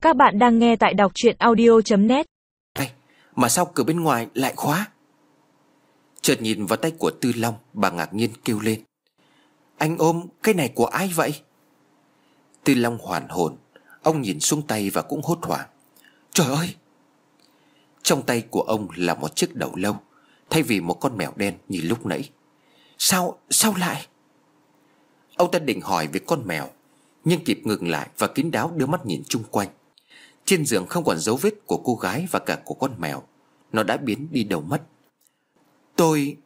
Các bạn đang nghe tại đọc truyện audio.net. Mà sao cửa bên ngoài lại khóa? Chợt nhìn vào tay của Tư Long, bà ngạc nhiên kêu lên: Anh ôm cái này của ai vậy? Tư Long hoàn hồn. Ông nhìn xuống tay và cũng hốt hoảng. Trời ơi! Trong tay của ông là một chiếc đầu lâu, thay vì một con mèo đen như lúc nãy. Sao lại? Ông ta định hỏi về con mèo, nhưng kịp ngừng lại và kín đáo đưa mắt nhìn chung quanh. Trên giường không còn dấu vết của cô gái và cả của con mèo. Nó đã biến đi đâu mất. Tôi...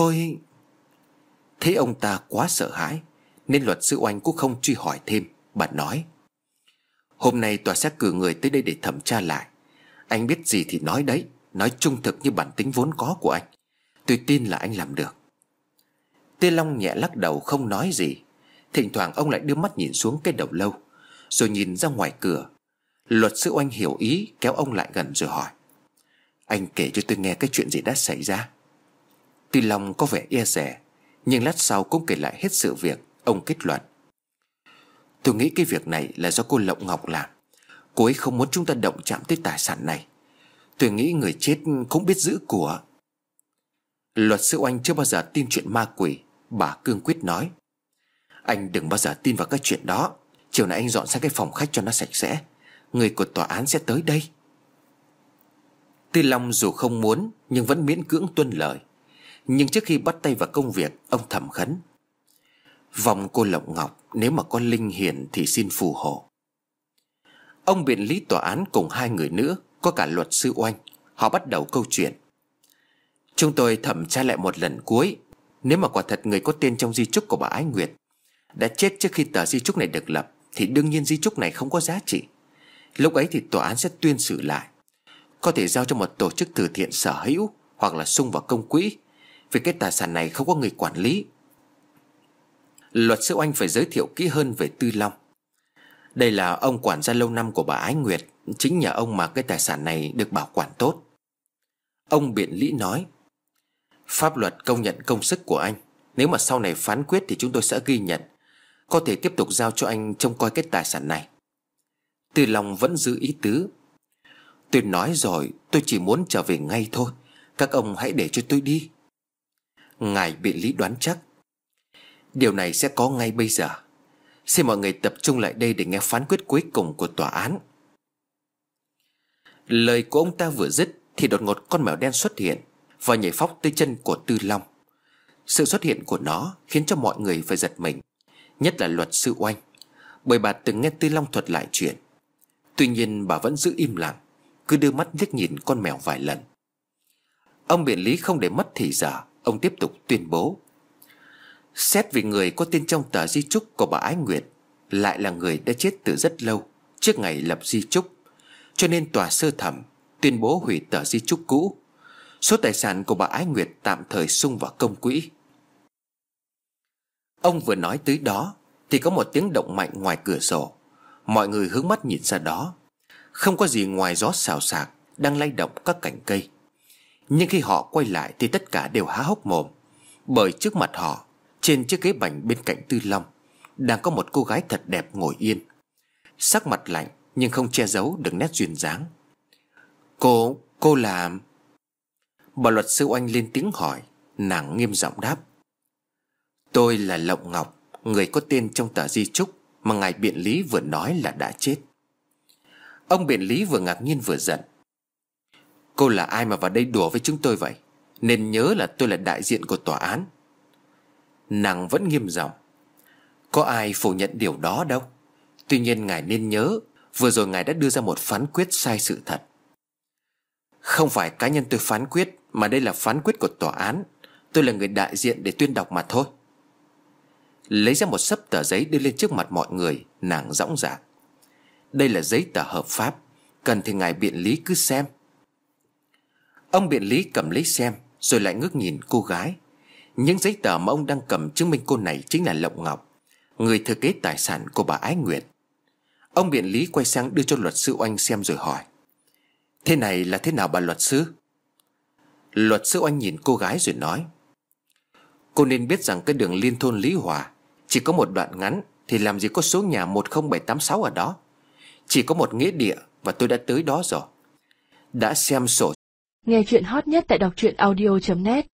Thấy ông ta quá sợ hãi nên luật sư Oanh cũng không truy hỏi thêm. Bà nói: Hôm nay tòa sẽ cử người tới đây để thẩm tra lại. Anh biết gì thì nói đấy, nói trung thực như bản tính vốn có của anh. Tôi tin là anh làm được. Tê Long nhẹ lắc đầu không nói gì. Thỉnh thoảng ông lại đưa mắt nhìn xuống cái đầu lâu, rồi nhìn ra ngoài cửa. Luật sư Oanh hiểu ý, kéo ông lại gần rồi hỏi: Anh kể cho tôi nghe cái chuyện gì đã xảy ra. Tư Long có vẻ e dè, nhưng lát sau cũng kể lại hết sự việc. Ông kết luận: Tôi nghĩ cái việc này là do cô Lộng Ngọc làm. Cô ấy không muốn chúng ta động chạm tới tài sản này. Tôi nghĩ người chết cũng biết giữ của. Luật sư Oanh chưa bao giờ tin chuyện ma quỷ. Bà cương quyết nói: Anh đừng bao giờ tin vào cái chuyện đó. Chiều nay anh dọn sang cái phòng khách cho nó sạch sẽ. Người của tòa án sẽ tới đây. Tư Long dù không muốn nhưng vẫn miễn cưỡng tuân lời. Nhưng trước khi bắt tay vào công việc, ông thầm khấn: Vòng cô Lộng Ngọc, nếu mà có linh hiển thì xin phù hộ. Ông biện lý tòa án cùng hai người nữa, có cả luật sư Oanh. Họ bắt đầu câu chuyện: Chúng tôi thẩm tra lại một lần cuối. Nếu mà quả thật người có tên trong di chúc của bà Ái Nguyệt đã chết trước khi tờ di chúc này được lập, thì đương nhiên di chúc này không có giá trị. Lúc ấy thì tòa án sẽ tuyên xử lại, có thể giao cho một tổ chức từ thiện sở hữu, hoặc là sung vào công quỹ, vì cái tài sản này không có người quản lý. Luật sư Oanh phải giới thiệu kỹ hơn về Tư Long. Đây là ông quản gia lâu năm của bà Ái Nguyệt. Chính nhờ ông mà cái tài sản này được bảo quản tốt. Ông biện lý nói: Pháp luật công nhận công sức của anh. Nếu mà sau này phán quyết thì chúng tôi sẽ ghi nhận, có thể tiếp tục giao cho anh trông coi cái tài sản này. Tư Long vẫn giữ ý tứ: Tôi nói rồi, tôi chỉ muốn trở về ngay thôi. Các ông hãy để cho tôi đi. Ngài biện lý đoán chắc: Điều này sẽ có ngay bây giờ. Xin mọi người tập trung lại đây để nghe phán quyết cuối cùng của tòa án. Lời của ông ta vừa dứt thì đột ngột con mèo đen xuất hiện và nhảy phóc tới chân của Tư Long. Sự xuất hiện của nó khiến cho mọi người phải giật mình, nhất là luật sư Oanh, bởi bà từng nghe Tư Long thuật lại chuyện. Tuy nhiên bà vẫn giữ im lặng, cứ đưa mắt liếc nhìn con mèo vài lần. Ông biện lý không để mất thì giờ. Ông tiếp tục tuyên bố: Xét vì người có tên trong tờ di chúc của bà Ái Nguyệt lại là người đã chết từ rất lâu trước ngày lập di chúc, cho nên tòa sơ thẩm tuyên bố hủy tờ di chúc cũ. Số tài sản của bà Ái Nguyệt tạm thời sung vào công quỹ. Ông vừa nói tới đó thì có một tiếng động mạnh ngoài cửa sổ. Mọi người hướng mắt nhìn ra đó. Không có gì ngoài gió xào xạc đang lay động các cành cây. Nhưng khi họ quay lại thì tất cả đều há hốc mồm, bởi trước mặt họ, trên chiếc ghế bành bên cạnh Tư Long, đang có một cô gái thật đẹp ngồi yên, sắc mặt lạnh nhưng không che giấu được nét duyên dáng. Cô là... Bà luật sư Oanh lên tiếng hỏi. Nàng nghiêm giọng đáp: Tôi là Lộng Ngọc, người có tên trong tờ di chúc mà ngài biện lý vừa nói là đã chết. Ông biện lý vừa ngạc nhiên vừa giận: Cô là ai mà vào đây đùa với chúng tôi vậy? Nên nhớ là tôi là đại diện của tòa án. Nàng vẫn nghiêm giọng: Có ai phủ nhận điều đó đâu. Tuy nhiên ngài nên nhớ, vừa rồi ngài đã đưa ra một phán quyết sai sự thật. Không phải cá nhân tôi phán quyết, mà đây là phán quyết của tòa án. Tôi là người đại diện để tuyên đọc mà thôi. Lấy ra một xấp tờ giấy đưa lên trước mặt mọi người. Nàng dõng dạc: Đây là giấy tờ hợp pháp, cần thì ngài biện lý cứ xem. Ông biện lý cầm lấy xem, rồi lại ngước nhìn cô gái. Những giấy tờ mà ông đang cầm chứng minh cô này chính là Lộng Ngọc, người thừa kế tài sản của bà Ái Nguyệt. Ông biện lý quay sang đưa cho luật sư Oanh xem rồi hỏi: Thế này là thế nào bà luật sư? Luật sư Oanh nhìn cô gái rồi nói: Cô nên biết rằng cái đường liên thôn Lý Hòa chỉ có một đoạn ngắn, thì làm gì có số nhà 10786 ở đó. Chỉ có một nghĩa địa và tôi đã tới đó rồi. Đã xem sổ. Nghe chuyện hot nhất tại đọc truyện audio.net.